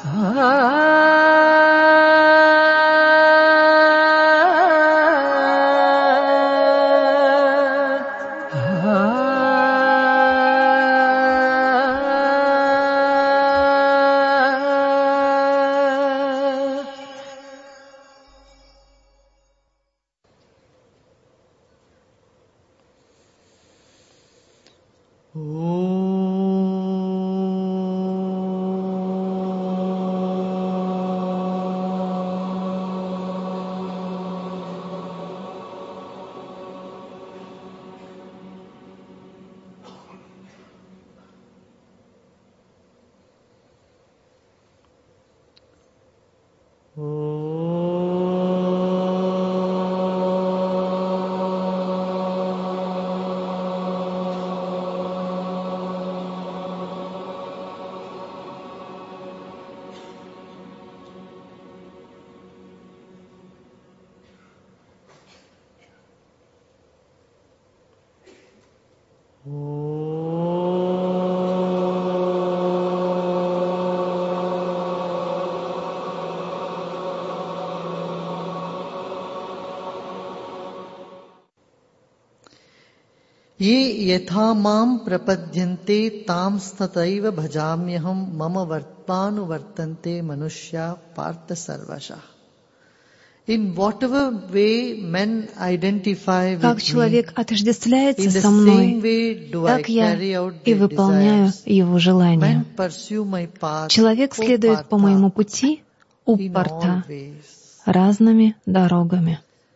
ये यथा माम प्रपद्यन्ते ताम तथैव भजाम्यहम मम वर्तानुवर्तन्ते मनुष्या पार्थ सर्वशः. In whatever way men identify with как человек me, отождествляется in the со same мной, way do I так я carry out и their выполняю desires. его желания. Men pursue my path, Человек O следует по Partha, моему пути, у in all Парта, ways. разными дорогами.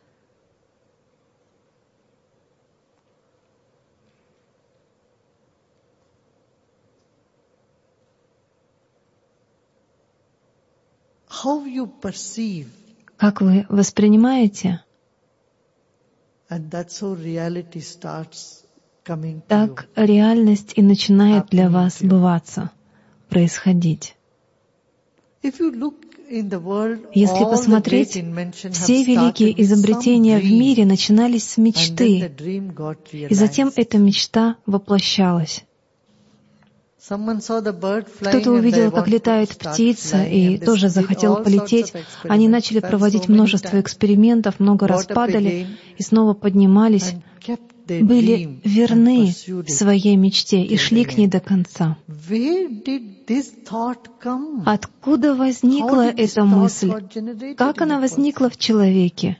How you perceive, Как вы воспринимаете, and that's how reality starts coming to you. так реальность и начинает для вас сбываться, происходить. If you look in the world, Если all the посмотреть, great inventions have все великие started with изобретения some в мире dream, начинались с and then the мечты, dream got и затем realized. эта мечта воплощалась. Someone saw the bird flying, Кто-то and they увидел, как wanted to летает start птица, flying, и and they тоже did захотел all sorts полететь. of Они experiments, начали fell проводить so many множество times, экспериментов, много раз got up падали again, и снова поднимались, and kept their были dream and верны pursued it своей мечте и till шли the к ней end. до конца. Where did this thought come? Откуда How возникла did this эта thought мысль? got generated Как in она a возникла person? в человеке?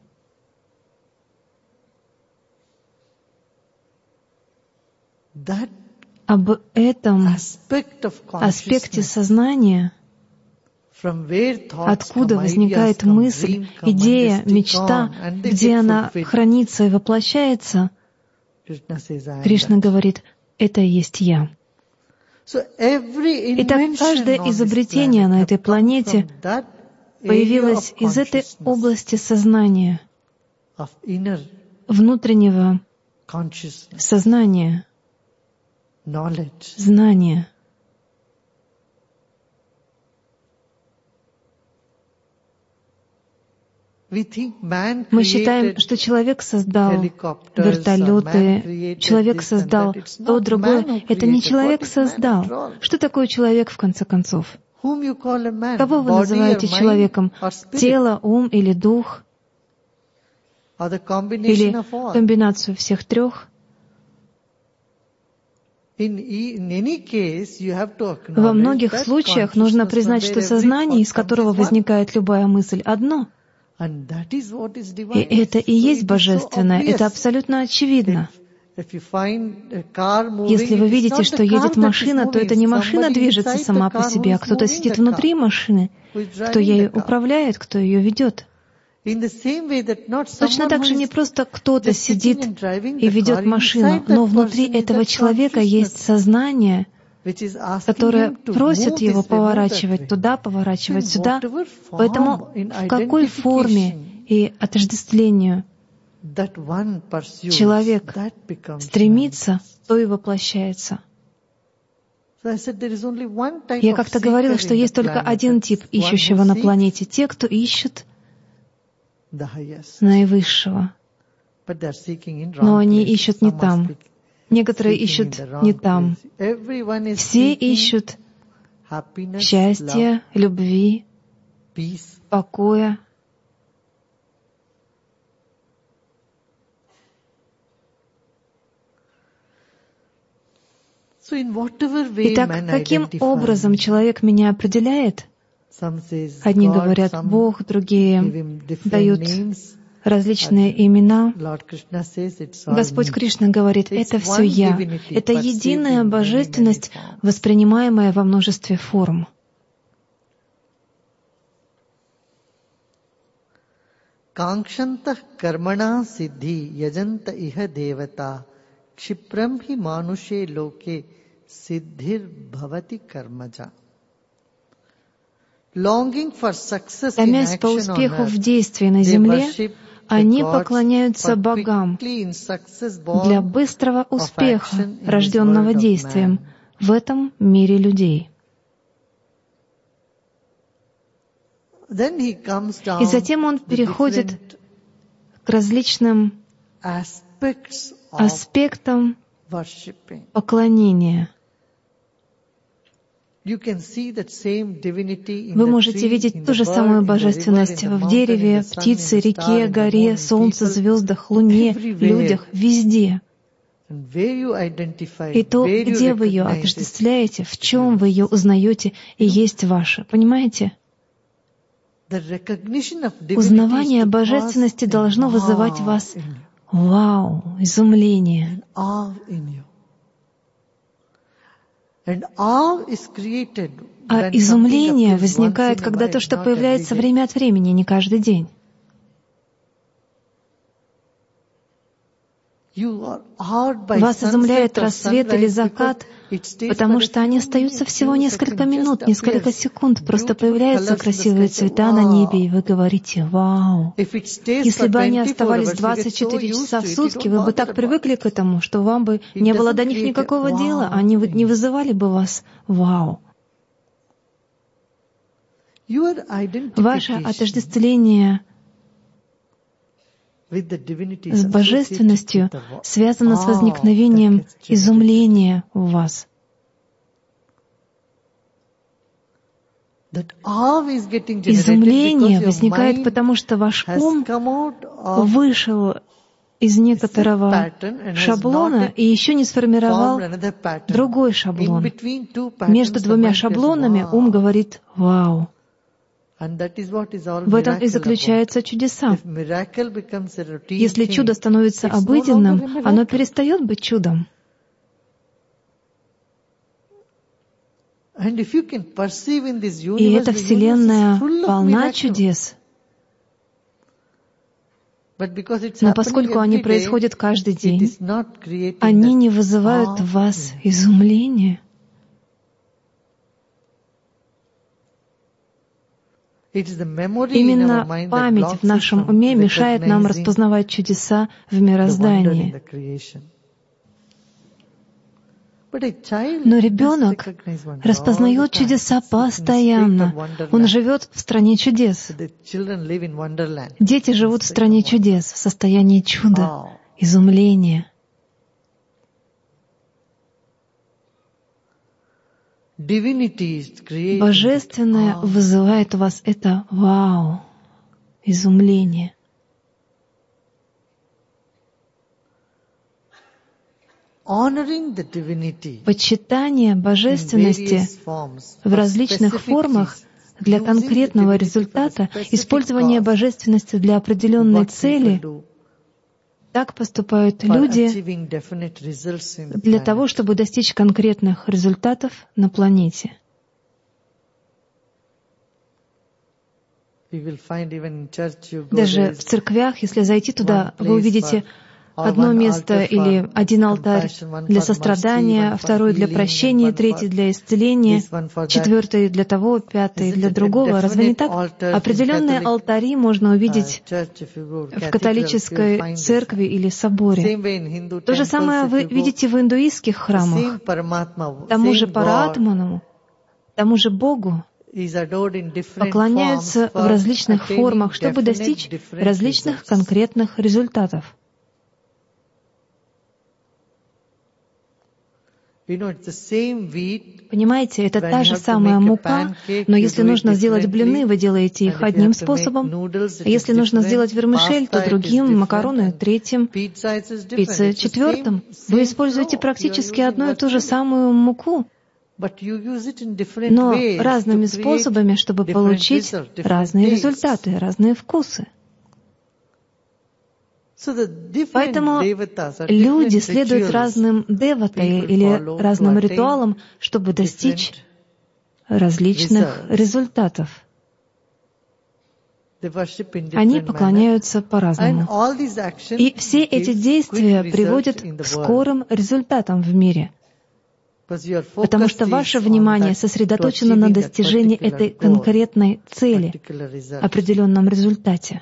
That Об этом aspect of аспекте consciousness, сознания, from where thoughts откуда come, ideas возникает come, мысль, dream come, and идея, they stick мечта, on, and they где get она fulfilled. хранится и воплощается, Krishna says, I am Кришна that. говорит, это и есть я. So every Итак, invention каждое on this изобретение planet на have этой come планете from that area появилось of из этой consciousness, области сознания, of inner внутреннего consciousness, сознания, knowledge. знания. We think man Мы считаем, created что человек создал helicopters, or man вертолеты, created человек this and создал that. It's то, not другое. man who Это не created. человек What is man создал. after all? Что такое человек, в конце концов? Whom you call a man? Кого вы Body or называете mind человеком? or spirit? Тело, ум или дух? Or the combination Или of all? комбинацию всех трех? In any case, you have to Во acknowledge многих that случаях нужно consciousness признать, from что where every сознание, из thought comes, которого is one. возникает любая мысль, одно. And that is what is И divine. это и So есть it is so божественное. obvious. Это абсолютно очевидно. If you find a car moving, Если вы it is видите, not что the car едет that is машина, то moving, это не it's машина somebody движется inside сама the по car себе, who а is кто-то moving сидит the внутри car, машины, who is кто driving the ею car. управляет, кто ее ведет. In the same way that not Точно someone так who же не is просто кто-то just sitting сидит and driving и the ведет car, машину, inside но that внутри person is этого that человека есть consciousness, сознание, which is asking которое him to просит move его this way, move that поворачивать way. туда, So поворачивать in сюда. whatever Поэтому form, in в какой форме identification и отождествлению that one pursues, человек that becomes стремится, manifest. то и воплощается. So I said there is only one type Я of как-то говорила, seeker что in the есть только planet. один тип That's one who ищущего на seeks планете. Те, кто ищут the highest. наивысшего. But they are seeking in Но wrong они places. ищут не Some are там. Некоторые seeking in ищут the не wrong там. place. Everyone is Все seeking ищут happiness, счастья, любви, love, peace. покоя. So in whatever way Итак, man каким identifies, образом человек меня определяет? some says Одни God, говорят some Бог, give другие him different дают names. различные имена. Lord Krishna says it's all Господь me. Кришна говорит, It's это все one я. divinity Это perceived единая in many, божественность, many forms. воспринимаемая во множестве форм. Kankshantah karmana siddhi yajanta iha devata kshipram hi manushe loke siddhir bhavati karmaja. Longing for success in Стремясь по action on успеху в earth, действии на they земле, worship the они gods поклоняются for богам quickly in success для born быстрого of успеха, action in this рожденного world of действием man. в этом мире людей. Then he comes И down затем он to the переходит different к различным aspects of аспектам worshipping. поклонения. You can see that same divinity in Вы the можете tree, видеть in ту the же bird, самую in the river, in божественность the в mountain, in дереве, the sun, in птице, the star, реке, in the горе, moon, in солнце, people, звездах, луне, everywhere. людях, везде. And where you identify, И то, where you где вы ее recognize it, отождествляете, в чем вы ее узнаете, и есть ваше. Понимаете? the recognition of divinity is Узнавание to божественности cause должно a вызывать в wow вас in you, вау, изумление. an awe in you. And awe is created А when изумление something appears возникает, once in a когда while, то, что not появляется every day. время от времени, не каждый день. You are awed by Вас изумляет sunset or рассвет или sunrise закат, because it stays потому for a что они few остаются minutes, всего few несколько seconds, минут, just несколько appears. секунд, просто Beautiful появляются colors in the красивые sky, цвета на небе, и wow. вы говорите «Вау». If it stays Если for бы они 24 оставались hours, you get so 24 used часа to в it, you сутки, don't вы бы bother так about привыкли it. к этому, что вам бы It не было doesn't до них create a никакого дела, wow они in не you. вызывали бы вас «Вау». Your Ваше identification отождествление with the divinity с is associated божественностью with the связано с awe возникновением that gets generated. изумления в вас. That awe is getting generated Изумление because your возникает, mind потому что ваш has ум come out of вышел из некоторого pattern and has шаблона not и еще не сформировал formed another pattern. другой In шаблон. between two patterns, Между the двумя mind says, шаблонами wow. ум говорит «Вау». And that is what is all В этом и miracle заключаются about. чудеса. If miracle becomes a routine Если thing, чудо становится it's no обыденным, longer a оно miracle. перестает быть чудом. And if you can perceive in this И universe, эта the universe Вселенная is full of полна miracles. чудес. But because it's Но happening поскольку они every day, происходят каждый it день, is not creating они that не вызывают awe в вас in you. изумления. It is the memory in our Именно mind that память blocks в us нашем from уме мешает нам recognizing распознавать чудеса в the wonder in мироздании. the creation. But a child Но does ребенок recognize wonder all распознает the time. чудеса It's in the state постоянно. of wonderland. Он живет в стране чудес. The children live in wonderland. Дети живут в State стране of wonder. чудес, в состоянии чуда, Awe. изумления. Divinity is creating Божественное that awe. вызывает у вас это «Вау», изумление. Honoring the divinity Почитание in божественности various forms в for различных specific формах reasons. для Using the конкретного divinity for a результата, specific использование cause. божественности для определенной What people цели, do так поступают for люди achieving definite results in the для planet. того, чтобы достичь конкретных результатов на планете. We will find even in church you go, Даже there в is церквях, если зайти туда, one вы place увидите for- or одно one место altar или for один алтарь compassion, one для for сострадания, mercy, one for второй для healing, прощения, and one третий for для исцеления, this, one for that. четвертый для того, пятый Isn't для it? другого. Разве не так? Definite altars in Определенные Catholic, алтари можно увидеть church, if you go, в cathedrals, you'll католической find this. церкви или соборе. Same way in Hindu То же temples, самое if вы you go, видите в индуистских the храмах. same Paramatma, Тому же same God Параатману, тому же Богу is adored in different поклоняются forms в for различных attaining формах, чтобы definite достичь different различных results. конкретных результатов. It's the same wheat. Понимаете, это When та you же have to самая make a мука, pancake, но you если do it нужно сделать блины, вы differently. делаете And их if you одним have to make способом, noodles, а it is если нужно сделать different. вермишель, то Pasta, it is другим, different. макароны And третьим, pizza, it is different. пицца It's the четвертым. Вы используете flour. You are практически using одну и ту же virtually. самую муку, But you use it in different но ways разными to create способами, чтобы different получить results, different разные tastes. результаты, разные вкусы. So the different Поэтому devatas are люди different следуют rituals разным деватае people или follow to разным attain ритуалам, чтобы достичь different различных results. результатов. They worship in Они different manner. поклоняются And по-разному. all these actions И все эти give действия quick приводят results in к the world. скорым результатам в мире, Because your потому focus что is ваше on внимание that, to сосредоточено на achieving that достижении particular этой goal, конкретной цели, particular result. определенном результате.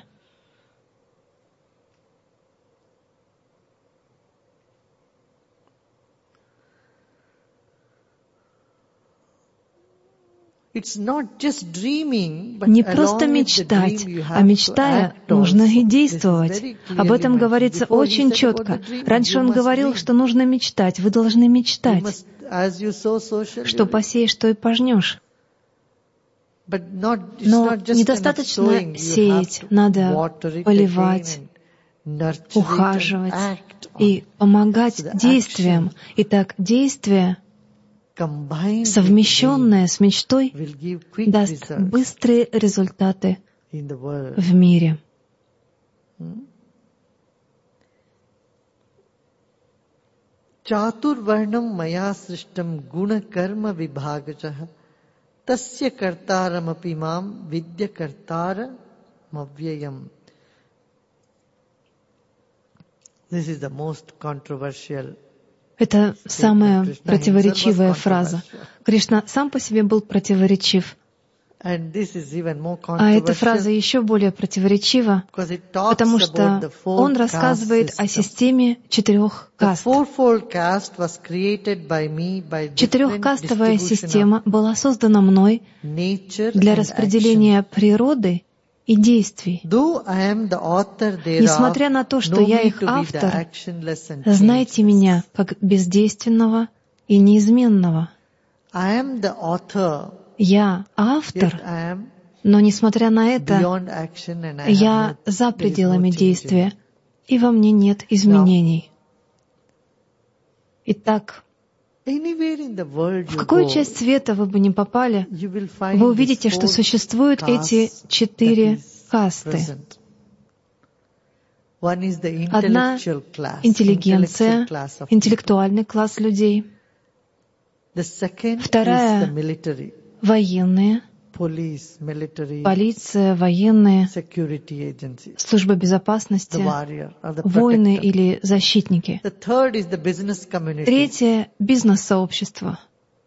It's not just dreaming, but Не просто along with the мечтать, dream you а have to мечтая, act нужно also. и This is действовать. very Об clearly этом mentioned. говорится Before he очень said about четко. the dream, Раньше you он must говорил, dream. что нужно мечтать, вы должны You мечтать. must, as you sow, so shall you Что reap. посеешь, то и пожнешь. But it's Но not just kind of недостаточно sowing. You have сеять, to надо water it поливать, again and nurture it and ухаживать act on и it. помогать So the действиям. action Итак, действие, combined with the dream совмещенное с мечтой, will give quick даст results быстрые результаты in the world. в мире. चातुर्वर्णम मया सृष्टम गुण कर्म विभागजः तस्य कर्तारमपि माम विद्य कर्तारमव्ययम्. This is the most controversial. Это самая противоречивая фраза. Кришна сам по себе был противоречив. And this is even more А эта фраза controversial еще более противоречива, because it talks потому about что the он four рассказывает caste о system. системе 4 The каст. fourfold caste was created by me by different Четырехкастовая distribution система была создана мной of nature для and распределения природы и действий. Though I am the author thereof, Несмотря на то, что know я me их to be the автор, actionless and знайте changeless. меня как бездейственного и неизменного. I am the author, Я yet автор, I am но несмотря на это, beyond action and I я have за there is no пределами change in действия, me. и во мне нет изменений. Итак, Anywhere in the world в you какую go, часть света вы бы ни попали, you will find вы these увидите, что four существуют эти castes 4 that is касты. present. One is the Одна intellectual class, интеллигенция, intellectual class of people. интеллектуальный класс людей. The second is Вторая the military, военные, police, military, полиция, военные, security agencies, служба the безопасности, warrior or the воины protector. или защитники. The third is the business community. Третье — бизнес-сообщество.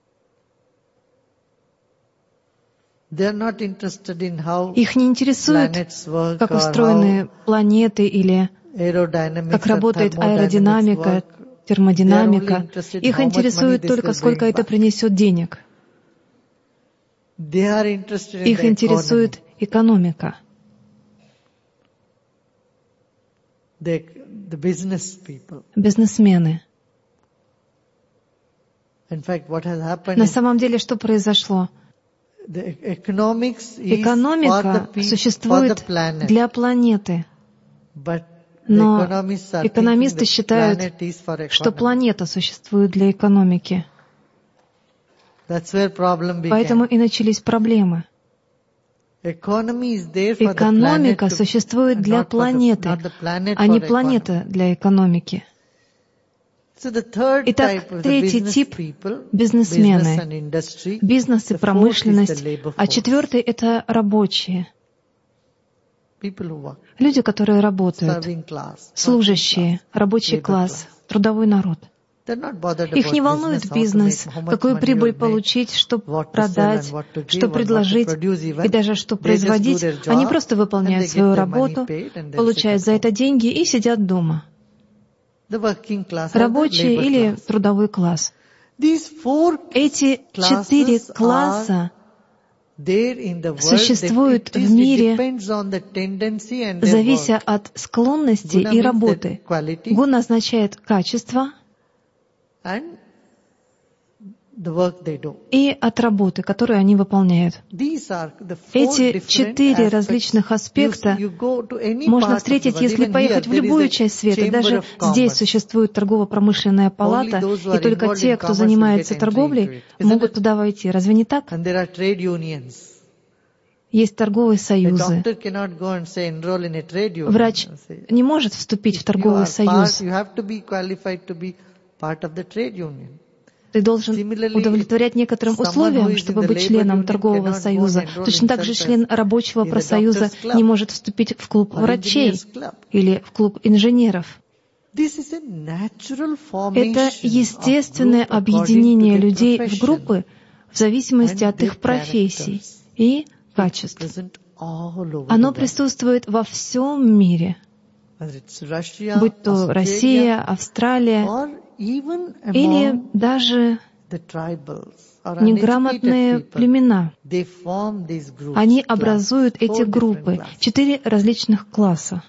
They are not interested in how Их не интересует, planets work как or устроены планеты или how aerodynamics как or работает thermodynamics аэродинамика, work. термодинамика. interested in Их how much интересует money this только, will сколько bring это back. принесет денег. They are interested in Их the интересует economy. экономика. The business people. Бизнесмены. In fact, what has happened На is самом деле, что произошло? the economics is for the Экономика people, for существует the planet. для планеты, But но the economists are экономисты thinking the считают, planet is for что economy. планета существует для экономики. That's where problem Поэтому began. и начались проблемы. Economy is there for the Экономика planet to- существует для not for the- планеты, not the planet а не for планета для экономики. So the third Итак, type of the третий business тип people, — бизнесмены, business and industry. бизнес и The fourth is промышленность, the labor а force. четвертый — это рабочие, People who work, люди, которые работают, serving class, служащие, working class, рабочий labor класс, class. трудовой народ. They're not bothered Их не about волнует business, how to бизнес, make, how much какую money прибыль you'll make, получить, что what to sell продать, and what to give что and what to предложить produce even. и даже что They just do производить. their Они job просто and выполняют they get свою their money работу, paid and they'll получают sit за at это home. деньги и сидят дома. The working class or the Рабочий labor или class. трудовой класс. These four Эти classes 4 are класса there in the world. существуют It в мире, depends on the tendency and their завися work. от склонности Guna и means работы. that quality Гуна означает качество, and и от работы, которую они выполняют. Эти 4 различных аспекта можно встретить, если поехать в любую часть света. Даже здесь существует торгово-промышленная палата, и только те, кто занимается торговлей, могут туда войти. Разве не так? Есть торговые союзы. Врач не может вступить в торговый союз. Ты должен удовлетворять некоторым условиям, чтобы быть членом торгового союза. Точно так же член рабочего профсоюза не может вступить в клуб врачей или в клуб инженеров. Это естественное объединение людей в группы в зависимости от их профессий и качеств. Оно присутствует во всем мире, будь то Россия, Австралия, или даже неграмотные племена. Они образуют эти группы, 4 различных класса.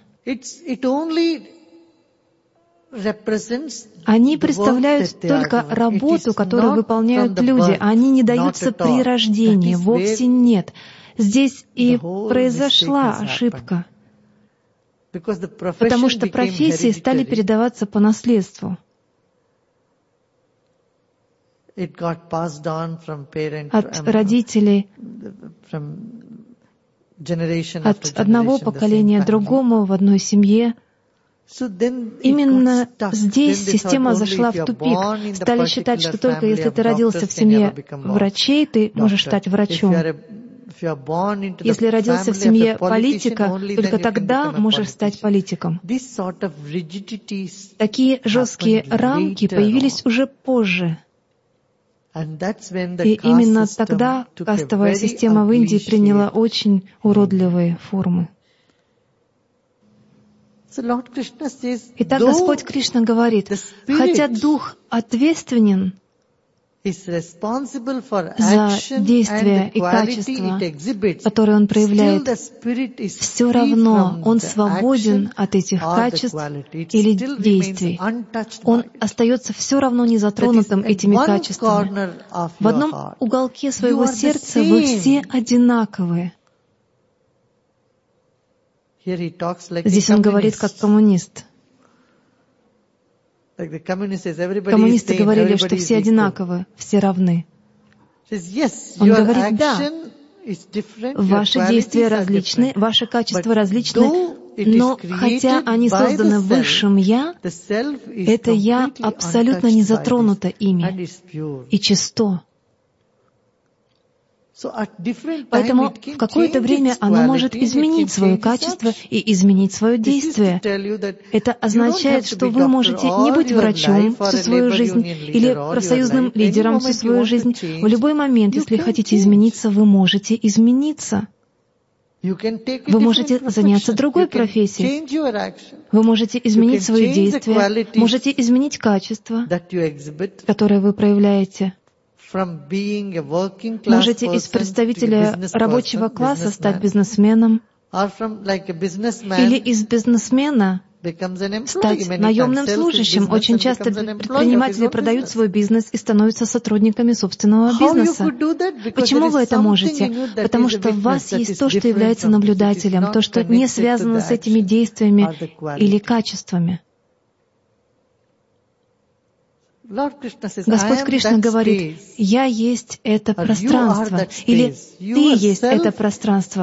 Они представляют только работу, которую выполняют люди, а они не даются при рождении, вовсе нет. Здесь и произошла ошибка, потому что профессии стали передаваться по наследству. От родителей, от одного поколения другому в одной семье. Именно здесь система зашла в тупик. Стали считать, что только если ты родился в семье врачей, ты можешь стать врачом. Если родился в семье политика, только тогда можешь стать политиком. Такие жесткие рамки появились уже позже. И именно тогда кастовая система в Индии приняла очень уродливые формы. Итак, Господь Кришна говорит, хотя Дух ответственен за действия и качества, которые он проявляет, все равно он свободен от этих качеств или действий. Он остается все равно незатронутым этими качествами. В одном уголке своего сердца вы все одинаковые. Здесь он говорит как коммунист. Коммунисты говорили, что все одинаковы, все равны. Он говорит, да, ваши действия различны, ваши качества различны, но хотя они созданы высшим «Я», это «Я» абсолютно не затронуто ими и чисто. Поэтому в какое-то время оно может изменить свое качество и изменить свое действие. Это означает, что вы можете не быть врачом всю свою жизнь или профсоюзным лидером всю свою жизнь. В любой момент, если хотите измениться, вы можете измениться. Вы можете заняться другой профессией. Вы можете изменить свои действия, можете изменить качество, которое вы проявляете. Можете из представителя рабочего класса стать бизнесменом, или из бизнесмена стать наемным служащим. Очень часто предприниматели продают свой бизнес и становятся сотрудниками собственного бизнеса. Почему вы это можете? Потому что в вас есть то, что является наблюдателем, то, что не связано с этими действиями или качествами. Господь Кришна говорит, «Я есть это пространство», или «Ты есть это пространство».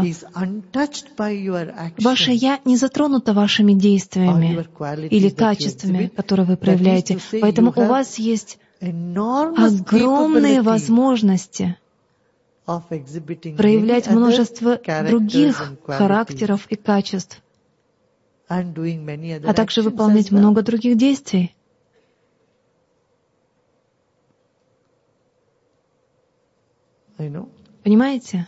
Ваше «Я» не затронуто вашими действиями или качествами, которые вы проявляете. Поэтому у вас есть огромные возможности проявлять множество других характеров и качеств, а также выполнять много других действий. Понимаете?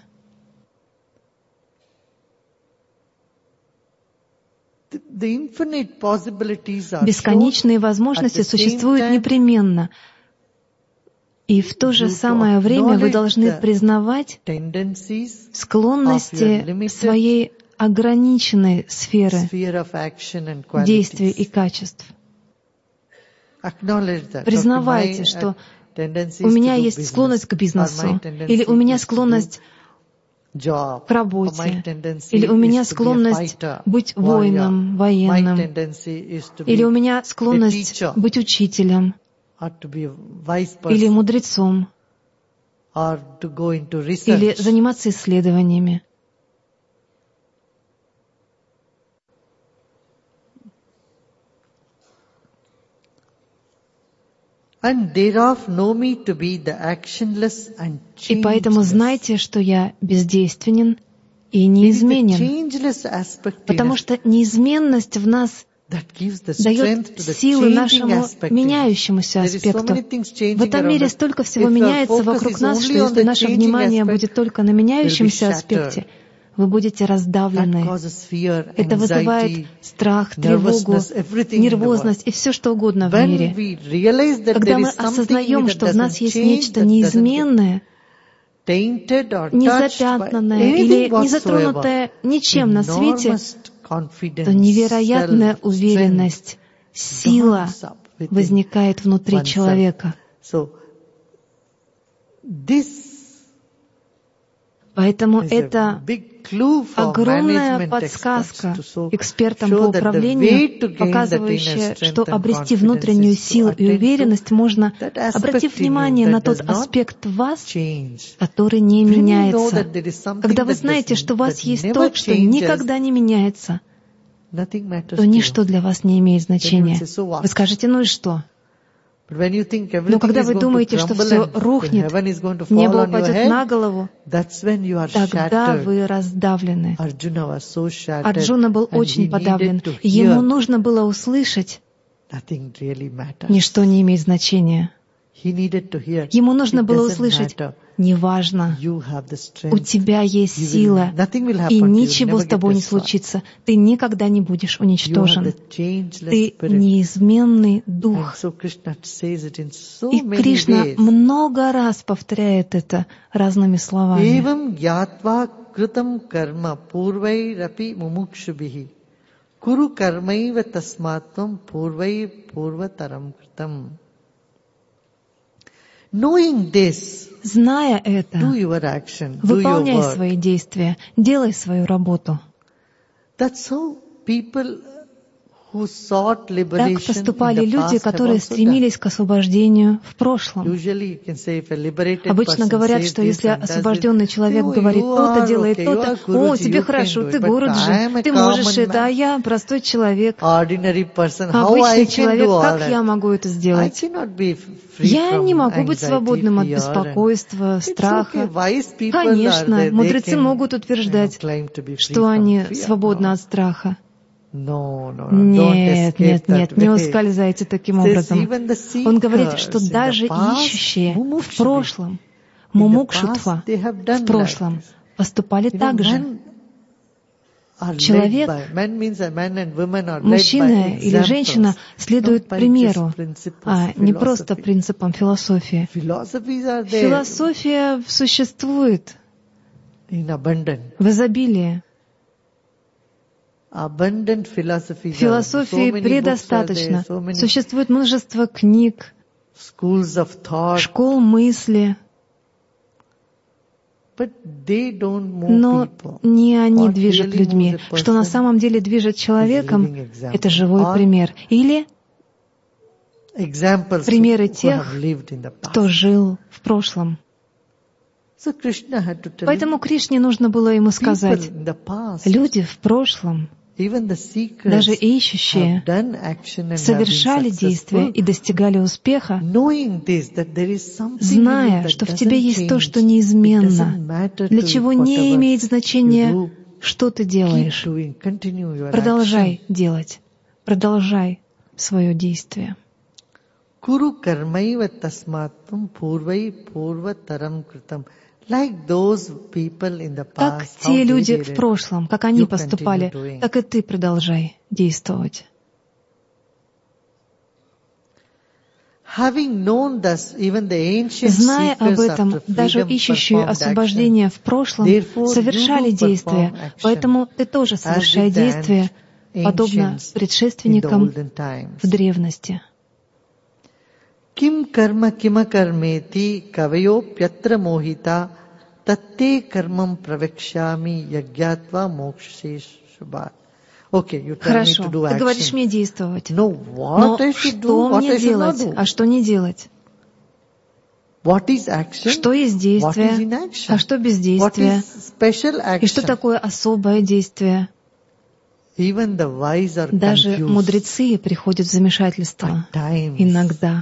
Бесконечные возможности существуют непременно. И в то же самое время вы должны признавать склонности своей ограниченной сферы действий и качеств. Признавайте, что у меня есть склонность к бизнесу, или у меня склонность к работе, или у меня склонность быть воином, военным, или у меня склонность быть учителем, или мудрецом, или заниматься исследованиями. И поэтому знайте, что я бездейственен и неизменен, потому что неизменность в нас дает силы нашему меняющемуся аспекту. В этом мире столько всего меняется вокруг нас, что если наше внимание будет только на меняющемся аспекте, вы будете раздавлены. Это вызывает страх, тревогу, нервозность и все, что угодно в мире. Когда мы осознаем, что в нас есть нечто неизменное, не запятнанное или не затронутое ничем на свете, то невероятная уверенность, сила возникает внутри человека. Поэтому это огромная подсказка экспертам по управлению, показывающая, что обрести внутреннюю силу и уверенность можно, обратив внимание на тот аспект вас, который не меняется. Когда вы знаете, что у вас есть то, что никогда не меняется, то ничто для вас не имеет значения. Вы скажете, ну и что? Но когда вы думаете, что все рухнет, небо упадет на голову, тогда вы раздавлены. Арджуна был очень подавлен. Ему нужно было услышать, ничто не имеет значения. Ему нужно было услышать, неважно, у тебя есть сила, и ничего с тобой не случится. Ты никогда не будешь уничтожен. Ты неизменный дух. И Кришна много раз повторяет это разными словами. Зная это, выполняй свои действия, делай свою работу. Так поступали люди, которые стремились к освобождению в прошлом. Обычно говорят, что если освобожденный человек говорит то-то, делает то-то, «О, тебе хорошо, ты гуруджи, ты можешь это, а я простой человек, обычный человек, как я могу это сделать? Я не могу быть свободным от беспокойства, страха». Конечно, мудрецы могут утверждать, что они свободны от страха. Нет, не ускользайте таким образом. Он говорит, что даже ищущие в прошлом, мумукшутва, в прошлом, поступали так же. Человек, мужчина или женщина следует примеру, а не просто принципам философии. Философия существует в изобилии. Философии предостаточно. Существует множество книг, школ мысли, но не они движут людьми. Что на самом деле движет человеком, это живой пример. Или примеры тех, кто жил в прошлом. Поэтому Кришне нужно было ему сказать, люди в прошлом, даже ищущие, совершали действия и достигали успеха, зная, что в тебе есть то, что неизменно, для чего не имеет значения, что ты делаешь. Продолжай делать, продолжай свое действие. Как те люди в прошлом, как они поступали, так и ты продолжай действовать. Зная об этом, даже ищущие освобождения в прошлом совершали действия, поэтому ты тоже совершай действия, подобно предшественникам в древности. Kim karma kima karmeti kavayopyatra mohita tatte karmam pravikshami yagyatva moksheshubhat. Okay, you tell me to do action. Ты говоришь мне действовать. No, what I should do, что what мне I should not делать, do. а что не делать? What is action? Что есть действие, What is inaction? а что бездействие? What is special action? И что такое особое действие? Even the wise are Даже confused. мудрецы приходят в замешательство At times. иногда.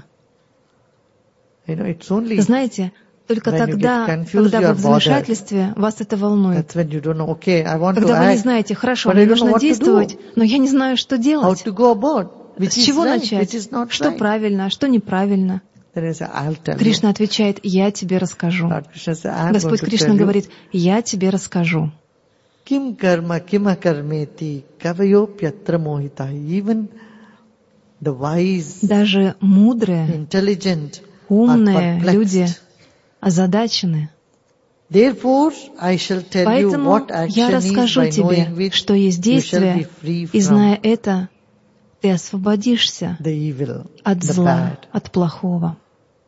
It's only Знаете, только when you тогда, get confused, когда you вы are в замешательстве, вас это волнует. That's when you don't know, okay, I want Когда to вы не act, знаете, хорошо, but мне I don't know нужно what to действовать, do. но я не знаю, что How делать. to go about, which С is чего right, начать? which is not Что right. правильно, а что неправильно? Then I say, I'll tell Кришна you. отвечает, я тебе расскажу. Lord Krishna says, I'm Господь going to Кришна tell you. говорит, я тебе расскажу. Kim karma kima karmeti kavayopyatra mohita. Even the wise, Даже мудрые, intelligent умные are люди perplexed. озадачены. Therefore, I shall tell you Поэтому what я action is, расскажу by knowing тебе, which что есть you shall be действие, free и зная from это, ты освободишься the evil, от the зла, bad. от плохого.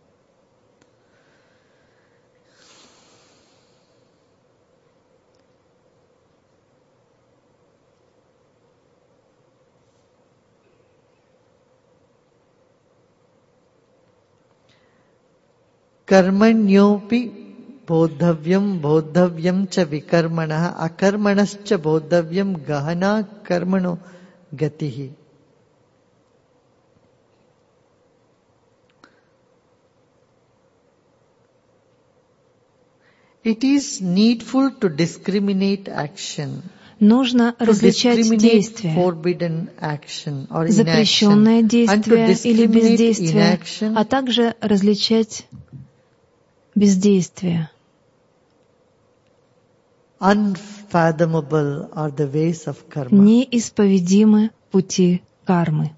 Karmanyopi bodhavyam cha vikarmanah akarmanascha bodhavyam gahana karmano gatihi. It is needful to discriminate action. Нужно различать действия, запрещенное действие или бездействие, а также различать бездействие. Unfathomable are the ways of karma. Неисповедимы пути кармы.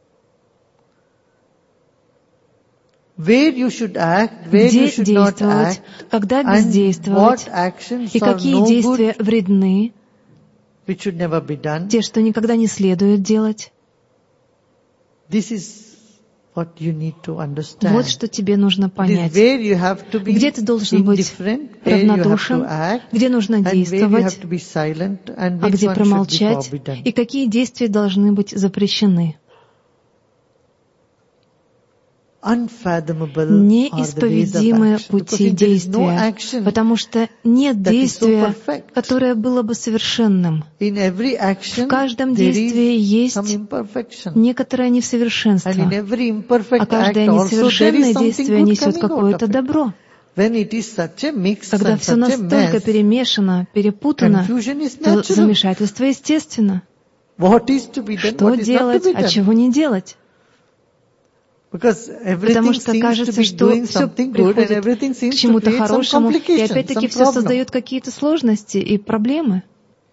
Where you should act, where Где you should not действовать, act, когда and бездействовать, what actions и are какие no действия good, вредны, which should never be done. те, что никогда не следует делать. This is what you need to understand. Вот что тебе нужно понять. Where you have to be где ты должен быть равнодушен, где нужно действовать, а где промолчать, и какие действия должны быть запрещены. Неисповедимые пути действия, потому что нет действия, которое было бы совершенным. В каждом действии есть некоторое несовершенство, а каждое несовершенное действие несет какое-то добро. Когда все настолько перемешано, перепутано, то замешательство естественно. Что делать, а чего не делать? Потому что кажется, что все приходит к чему-то хорошему, и опять-таки все создает какие-то сложности и проблемы.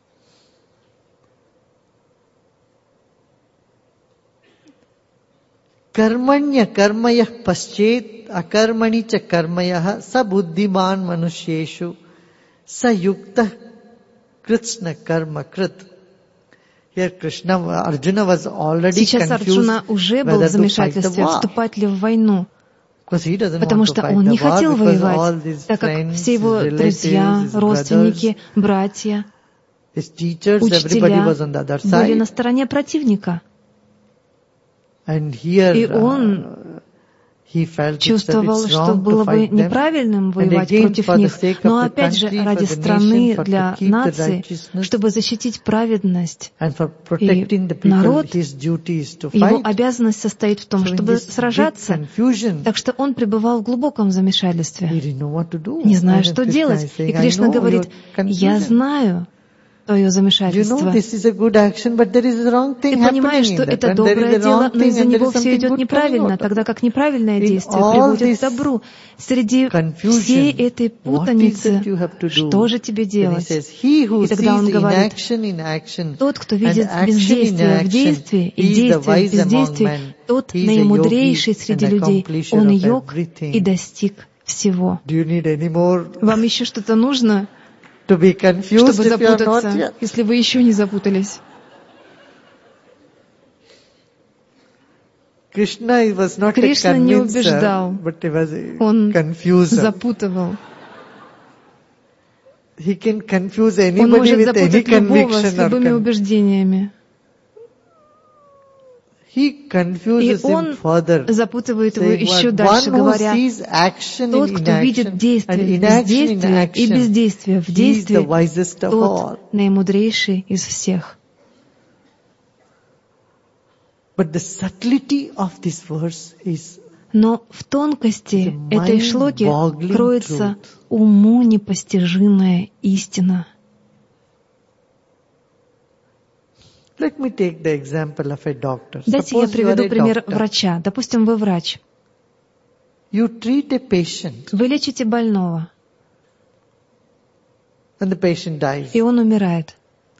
Karmanya karmayah paschet akarmani cha karmayah sa buddhiman manusheshu sa yukta kritsna karma krit. Here Arjuna was already Сейчас Арджуна уже был в замешательстве, вступать ли в войну, потому что он не хотел воевать, так как все его друзья, родственники, братья, учителя были на стороне противника. И он чувствовал, что было бы неправильным воевать против них, но опять же ради страны, для нации, чтобы защитить праведность и народ, его обязанность состоит в том, чтобы сражаться. Так что он пребывал в глубоком замешательстве, не зная, что делать. И Кришна говорит: «Я знаю твое замешательство. Ты понимаешь, что это доброе дело, но из-за него все идет неправильно, тогда как неправильное действие приводит к добру. Среди всей этой путаницы, что же тебе делать?» И тогда он говорит: «Тот, кто видит бездействие в действии и действие в бездействии, тот наимудрейший среди людей. Он йог и достиг всего». Вам еще что-то нужно, чтобы запутаться, если вы еще не запутались? Кришна не убеждал, он запутывал. Он может запутать любого с любыми убеждениями. И он запутывает его еще дальше, говоря, тот, кто видит действие в бездействии и бездействие в действии, тот наимудрейший из всех. Но в тонкости этой шлоки кроется уму непостижимая истина. Дайте я приведу пример врача. Допустим, вы врач. Вы лечите больного, и он умирает.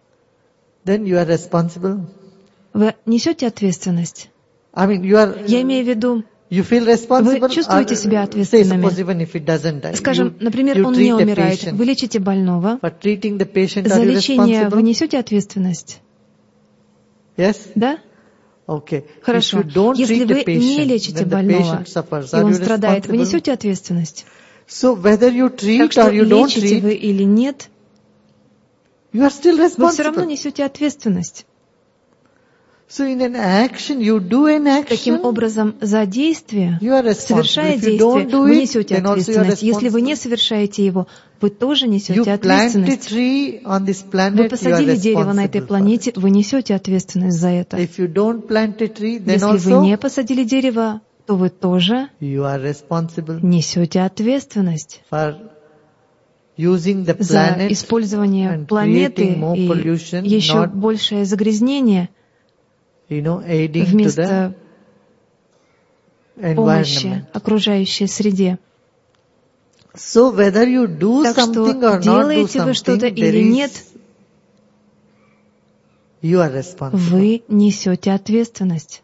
Вы несете ответственность? Я имею в виду, вы чувствуете себя ответственными? Скажем, например, он не умирает. Вы лечите больного. За лечение вы несете ответственность? Да? Хорошо. Если вы не лечите больного, и он страдает, вы несете ответственность? Так что лечите вы или нет, вы все равно несете ответственность. Таким образом, за действие, совершая действие, вы несете ответственность. Если вы не совершаете его, вы тоже несете ответственность. Вы посадили дерево на этой планете, вы несете ответственность за это. Если вы не посадили дерево, то вы тоже несете ответственность за использование планеты и еще большее загрязнение вместо помощи окружающей среде. Так что, делаете вы что-то или нет, вы несете ответственность.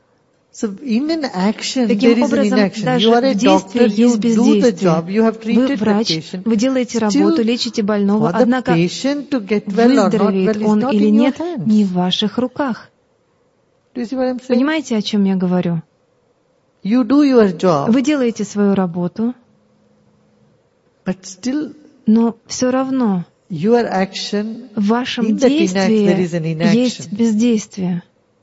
Таким образом, даже в действии есть бездействие. Вы врач, вы делаете работу, лечите больного, однако выздоровеет он или нет, не в ваших руках. Понимаете, о чем я говорю? Вы делаете свою работу, но все равно в вашем действии есть бездействие.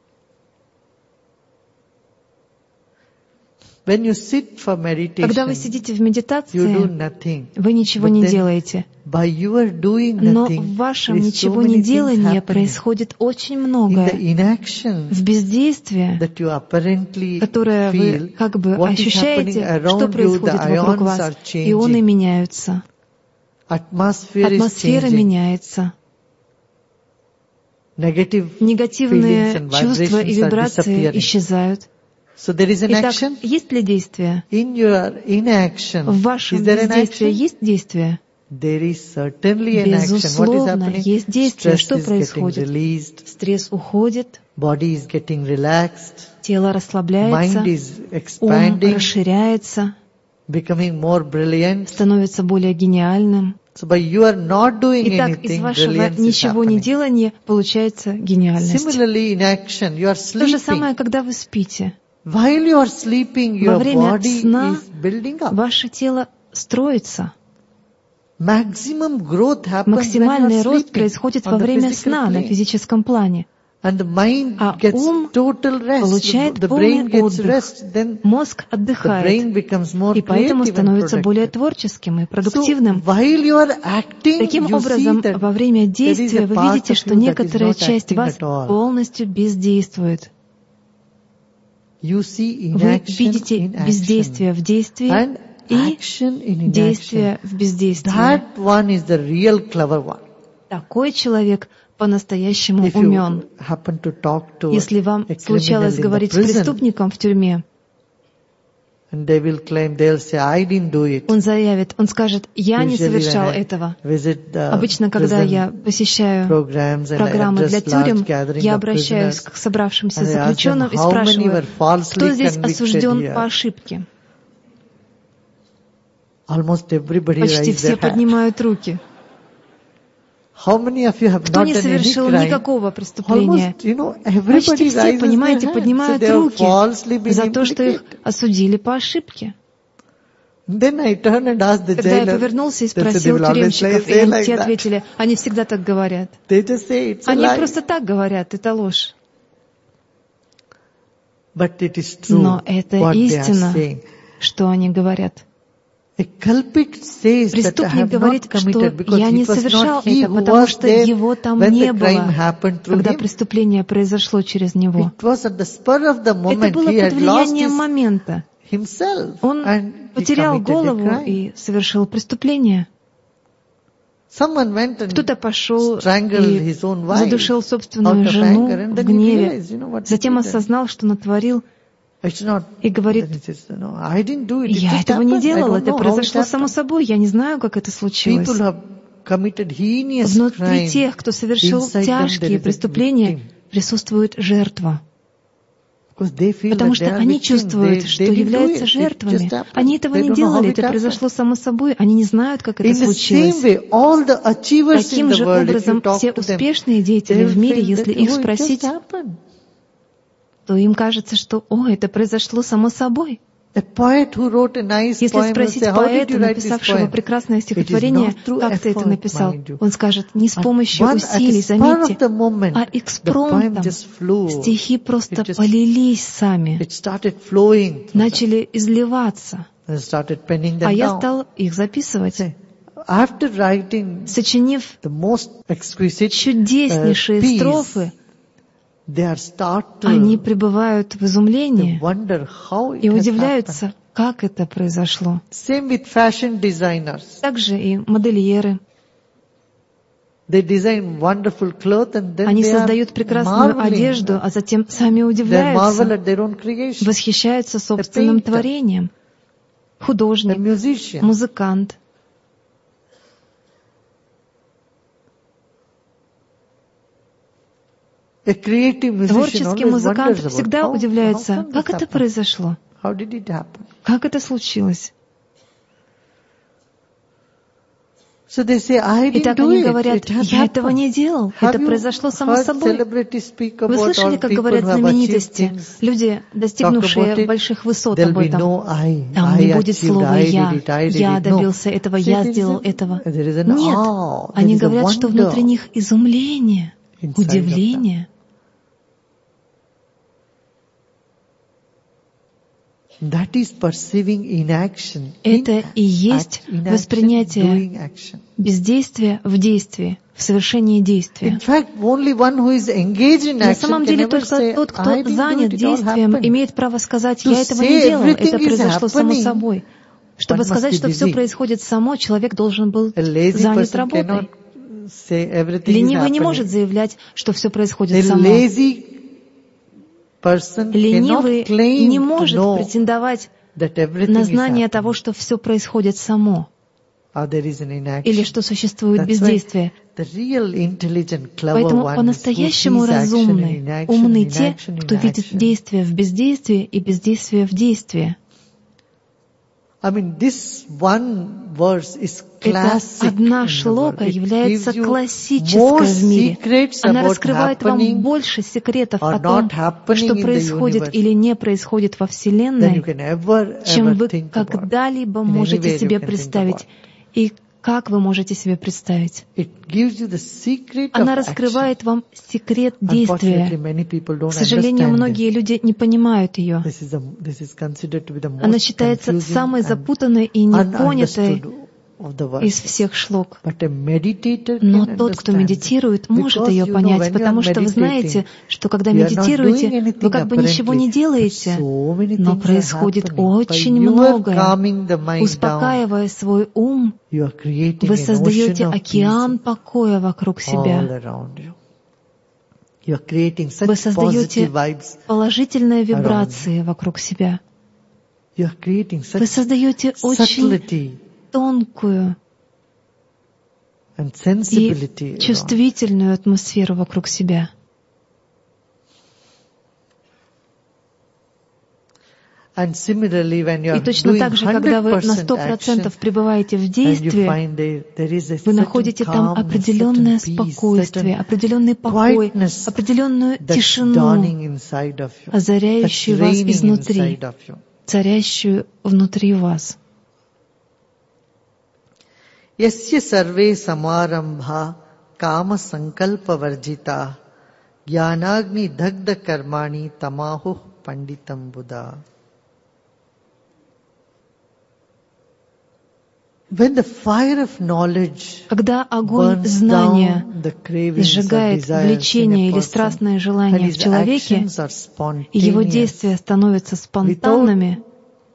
Когда вы сидите в медитации, вы ничего не делаете. Но в вашем ничего не делании происходит очень многое. В бездействии, которое вы как бы ощущаете, что происходит вокруг вас, ионы меняются, атмосфера меняется, негативные чувства и вибрации исчезают. Итак, есть ли действие? В вашем бездействии есть действие? Безусловно, есть действие. Что происходит? Стресс уходит, тело расслабляется, ум расширяется, становится более гениальным. Итак, из вашего ничего не делания получается гениальность. То же самое, когда вы спите. Во время сна ваше тело строится. Максимальный рост происходит во время сна на физическом плане. А ум получает полный отдых. Мозг отдыхает, и поэтому становится более творческим и продуктивным. Таким образом, во время действия вы видите, что некоторая часть вас полностью бездействует. Вы видите бездействие в действии и действие в бездействии. Такой человек по-настоящему умен. Если вам случалось говорить с преступником в тюрьме, он заявит, он скажет: «Я не совершал этого». Обычно, когда я посещаю программы для тюрем, я обращаюсь к собравшимся заключенным и спрашиваю, кто здесь осужден по ошибке. Почти все поднимают руки. How many of you have Кто not не done any совершил crime? никакого преступления? Almost, Почти everybody все, raises понимаете, their hands. So поднимают they have руки falsely been за то, что их implicated. осудили по ошибке. Then I turned and asked the Когда я jailer. повернулся и They said they спросил will always тюремщиков, и say они like все that. ответили, они всегда так говорят. They just say it's a Они lie. просто так говорят, это ложь. But it is true Но это what they are истина, saying. что они говорят. A culprit says that I Преступник have говорит, not что committed because я не it was совершал not he это, who потому was что there его там when не the crime было, happened through когда him. преступление произошло через него. It was at the spur of the Это moment было he под had lost влиянием момента. himself Он and he потерял committed a голову crime. и совершил преступление. Someone went and Кто-то пошел strangled и his own wife задушил собственную out of жену anger, and в then he гневе, realized, what he затем did. осознал, что натворил, It's not. и говорит, Then he says, no, I didn't do it. It я just этого не happened. I делал, don't это know how it произошло само happened. собой, я не знаю, как это случилось. People have committed heinous Внутри crime. тех, кто совершил Inside them there тяжкие is a преступления, victim. присутствует жертва. Because they feel Потому that что they are они victims. чувствуют, They что didn't do являются it. It just жертвами. happened. Они этого They не don't know how делали, it это happened. произошло само собой, они не знают, как это In the случилось. same way, all the achievers in Таким the же world, if you образом talk все to them, успешные деятели they в will мире, feel если that, их oh, it just спросить, happened. то им кажется, что «О, это произошло само собой». A poet who wrote a nice Если poem will спросить say, how did поэта, you write this написавшего poem? прекрасное It is стихотворение, not through как ты это effort, написал, mind you. он скажет, не с помощью At усилий, the spur заметьте, of the moment, а the poem экспромтом just flew. стихи просто It just- полились сами, It started flowing. начали изливаться, I started penning them а я down. стал их записывать. Say, after writing Сочинив the most exquisite чудеснейшие piece, строфы, they are start они to пребывают в изумлении wonder how it и has happened. удивляются, как это произошло. Same with fashion designers. Также и модельеры. They design wonderful clothes and then Они they are создают прекрасную marveling. одежду, а затем сами They marvel удивляются, at their own creation. восхищаются собственным painter. творением. A Художник, musician. музыкант. A creative musician Творческий always музыкант wonders about всегда how удивляется, come как this это happened? произошло, How did it happen? как это случилось. So they say, I И didn't так do они it. говорят, It has я этого happened. не делал, Have это you произошло само heard собой. celebrities speak Вы about слышали, all как people говорят who have achieved знаменитости, things? люди, Talk about достигнувшие it. больших высот There'll об be этом? no I. Там I не будет achieved, слова I did «я», it, I did «я it. No. добился этого», See, «я there is сделал a- этого». there is an Нет, awe, они there is a говорят, что wonder внутри них изумление, inside of them. удивление. That is perceiving inaction. Это и есть Inaction, воспринятие doing action. бездействия в действии, в совершении действия. In fact, only one who is engaged in На action самом can деле never только say, тот, кто I didn't do занят it, it all действием, happened. имеет право сказать, To я этого не say делал, это everything is произошло само happening, собой. Чтобы one must сказать, be что все busy. происходит само, человек должен был A lazy занят person работой. cannot say everything is Ленивый не happening. может заявлять, что все A происходит само. lazy person Ленивый cannot claim не to может know претендовать that everything на is знание happening. того, что все происходит само, Or there is an inaction. или что существует That's why бездействие. the real intelligent, clever Поэтому ones по-настоящему who sees action in разумны, inaction, умны in те, action, in кто видит action. действие в бездействии и бездействие в действии. I mean, this one verse is Эта classic одна in the шлока world. It является gives you классической more в мире. secrets Она about раскрывает вам happening больше секретов or о том, not happening что in the происходит universe или не происходит во than you Вселенной, can ever чем вы think about. когда-либо In можете any way себе you can think представить. about. И как вы можете себе представить? It gives you the secret Она of раскрывает вам секрет action. Unfortunately, действия. many people don't К сожалению, understand многие люди не понимают ее. this. This is considered to be the most Она считается confusing самой and запутанной и непонятой ununderstood of the verse. из всех шлок. But a meditator Но can тот, кто understand медитирует, it. может Because ее you know, понять, when you are потому что вы знаете, meditating, что когда you are not медитируете, doing anything вы как бы ничего не apparently, делаете, but so many но things are происходит happening. By очень you are многое. calming the mind down, Успокаивая свой ум, you are creating вы an создаете ocean of океан peace покоя вокруг all себя. around you. You are creating Вы such создаете positive vibes. положительные вибрации вокруг себя. You are creating Вы such создаете очень subtlety тонкую and и sensibility around. чувствительную атмосферу вокруг себя. И точно так же, когда вы на 100% пребываете в действии, вы находите там определенное спокойствие, определенный покой, определенную тишину, озаряющую вас изнутри, царящую внутри вас. Yasya sarve samarambha kama sankalpa varjita jnanagni dagda karmani tamahu panditam buddha. When the fire of knowledge когда огонь знания сжигает влечение или страстное желание в человеке, и его действия становятся спонтанными,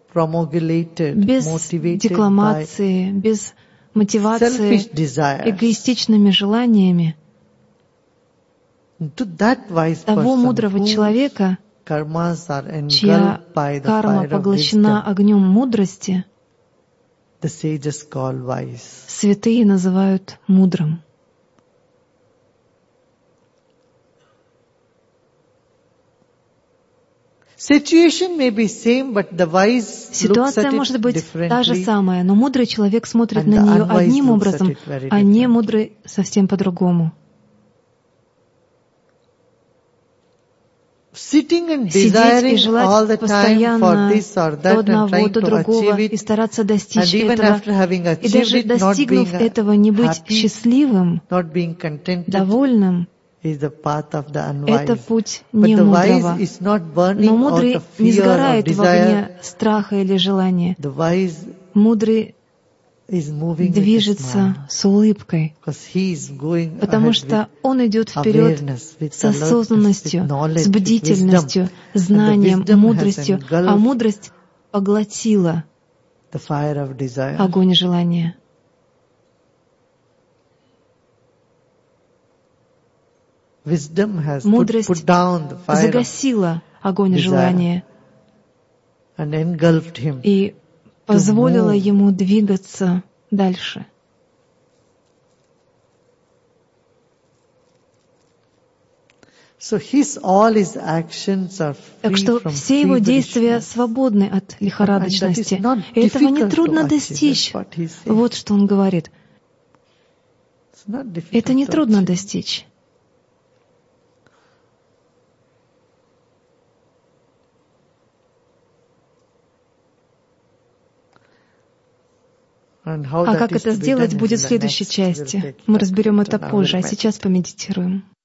без декламации, без мотивации, эгоистичными желаниями, того мудрого человека, чья карма поглощена огнем мудрости, святые называют мудрым. Ситуация может быть та же самая, но мудрый человек смотрит на нее одним образом, а не мудрый совсем по-другому. Сидеть и желать постоянно то одного, то другого, и стараться достичь этого, и даже достигнув этого, не быть счастливым, довольным, это путь немудрого. Но мудрый не сгорает в огне страха или желания. Мудрый движется с улыбкой, потому что он идет вперед с осознанностью, с бдительностью, знанием, мудростью, а мудрость поглотила огонь желания. Мудрость загасила огонь желания и позволила ему двигаться дальше. Так что все его действия свободны от лихорадочности. И этого нетрудно достичь. Вот что он говорит. Это нетрудно достичь. А как это сделать, будет в следующей части. Мы разберем это позже, а сейчас помедитируем.